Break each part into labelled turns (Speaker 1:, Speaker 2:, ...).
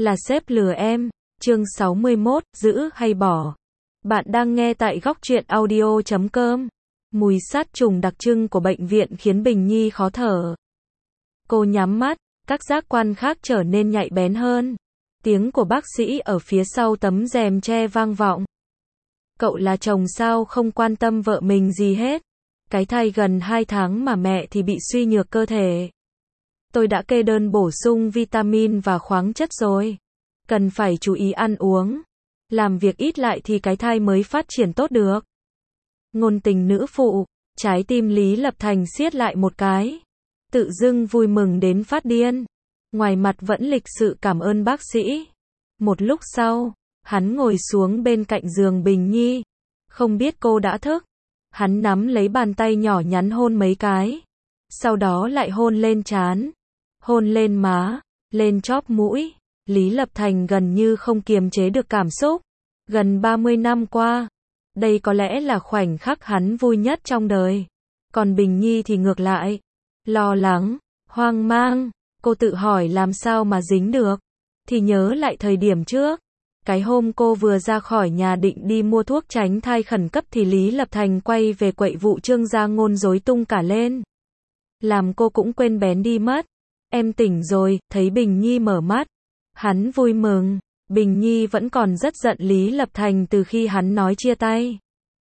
Speaker 1: Là sếp lừa em. Chương 61, giữ hay bỏ. Bạn đang nghe tại góc truyện audio.com. Mùi sát trùng đặc trưng của bệnh viện khiến Bình Nhi khó thở. Cô nhắm mắt, các giác quan khác trở nên nhạy bén hơn. Tiếng của bác sĩ ở phía sau tấm rèm che vang vọng. Cậu là chồng sao không quan tâm vợ mình gì hết. Cái thai gần 2 tháng mà mẹ thì bị suy nhược cơ thể. Tôi đã kê đơn bổ sung vitamin và khoáng chất rồi. Cần phải chú ý ăn uống. Làm việc ít lại thì cái thai mới phát triển tốt được. Ngôn tình nữ phụ, trái tim Lý Lập Thành siết lại một cái. Tự dưng vui mừng đến phát điên. Ngoài mặt vẫn lịch sự cảm ơn bác sĩ. Một lúc sau, hắn ngồi xuống bên cạnh giường Bình Nhi. Không biết cô đã thức. Hắn nắm lấy bàn tay nhỏ nhắn hôn mấy cái. Sau đó lại hôn lên trán. Hôn lên má, lên chóp mũi. Lý Lập Thành gần như không kiềm chế được cảm xúc. Gần 30 năm qua, đây có lẽ là khoảnh khắc hắn vui nhất trong đời. Còn Bình Nhi thì ngược lại. Lo lắng, hoang mang, cô tự hỏi làm sao mà dính được. Thì nhớ lại thời điểm trước. Cái hôm cô vừa ra khỏi nhà định đi mua thuốc tránh thai khẩn cấp thì Lý Lập Thành quay về quậy vụ Trương Gia Ngôn rối tung cả lên. Làm cô cũng quên bén đi mất. Em tỉnh rồi, thấy Bình Nhi mở mắt. Hắn vui mừng. Bình Nhi vẫn còn rất giận Lý Lập Thành từ khi hắn nói chia tay.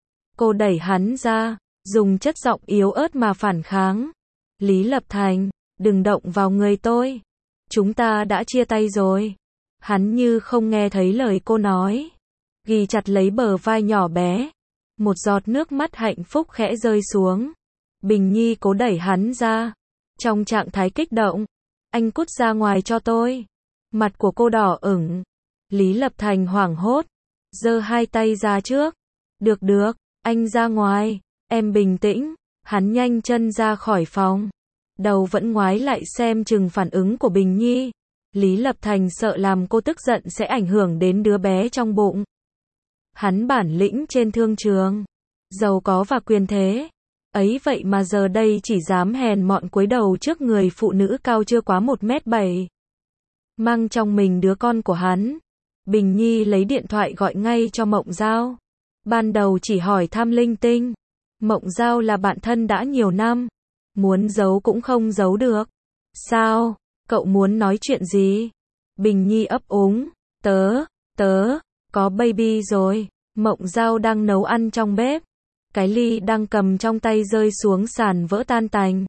Speaker 1: Cô đẩy hắn ra, dùng chất giọng yếu ớt mà phản kháng. Lý Lập Thành, đừng động vào người tôi. Chúng ta đã chia tay rồi. Hắn như không nghe thấy lời cô nói. Ghi chặt lấy bờ vai nhỏ bé. Một giọt nước mắt hạnh phúc khẽ rơi xuống. Bình Nhi cố đẩy hắn ra. Trong trạng thái kích động. Anh cút ra ngoài cho tôi. Mặt của cô đỏ ửng. Lý Lập Thành hoảng hốt. Giơ hai tay ra trước. Được, anh ra ngoài. Em bình tĩnh. Hắn nhanh chân ra khỏi phòng. Đầu vẫn ngoái lại xem chừng phản ứng của Bình Nhi. Lý Lập Thành sợ làm cô tức giận sẽ ảnh hưởng đến đứa bé trong bụng. Hắn bản lĩnh trên thương trường. Giàu có và quyền thế. Ấy vậy mà giờ đây chỉ dám hèn mọn cúi đầu trước người phụ nữ cao chưa quá 1m7. Mang trong mình đứa con của hắn. Bình Nhi lấy điện thoại gọi ngay cho Mộng Giao. Ban đầu chỉ hỏi thăm linh tinh. Mộng Giao là bạn thân đã nhiều năm. Muốn giấu cũng không giấu được. Sao? Cậu muốn nói chuyện gì? Bình Nhi ấp úng. Tớ, có baby rồi. Mộng Giao đang nấu ăn trong bếp. Cái ly đang cầm trong tay rơi xuống sàn vỡ tan tành.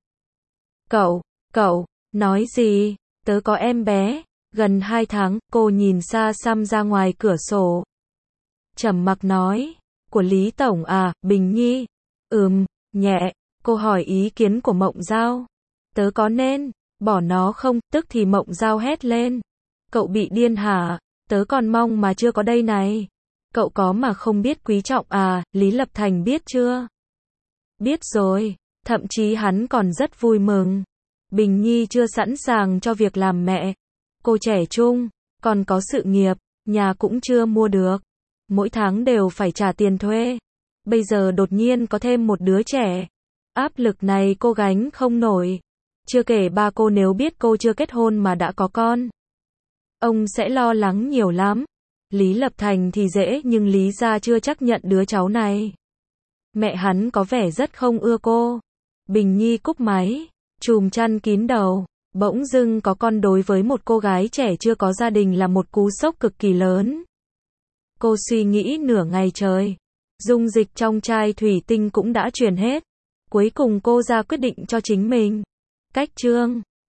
Speaker 1: Cậu, nói gì? Tớ có em bé. Gần 2 tháng, cô nhìn xa xăm ra ngoài cửa sổ. Trầm mặc nói. Của Lý Tổng à, Bình Nhi? Nhẹ. Cô hỏi ý kiến của Mộng Giao. Tớ có nên bỏ nó không? Tức thì Mộng Giao hét lên. Cậu bị điên hả? Tớ còn mong mà chưa có đây này. Cậu có mà không biết quý trọng à? Lý Lập Thành biết chưa? Biết rồi. Thậm chí hắn còn rất vui mừng. Bình Nhi chưa sẵn sàng cho việc làm mẹ. Cô trẻ trung, còn có sự nghiệp, nhà cũng chưa mua được. Mỗi tháng đều phải trả tiền thuê. Bây giờ đột nhiên có thêm một đứa trẻ. Áp lực này cô gánh không nổi. Chưa kể ba cô nếu biết cô chưa kết hôn mà đã có con. Ông sẽ lo lắng nhiều lắm. Lý Lập Thành thì dễ nhưng Lý gia chưa chắc nhận đứa cháu này. Mẹ hắn có vẻ rất không ưa cô. Bình Nhi cúp máy, chùm chăn kín đầu. Bỗng dưng có con đối với một cô gái trẻ chưa có gia đình là một cú sốc cực kỳ lớn. Cô suy nghĩ nửa ngày trời. Dung dịch trong chai thủy tinh cũng đã truyền hết. Cuối cùng cô ra quyết định cho chính mình. Cách chương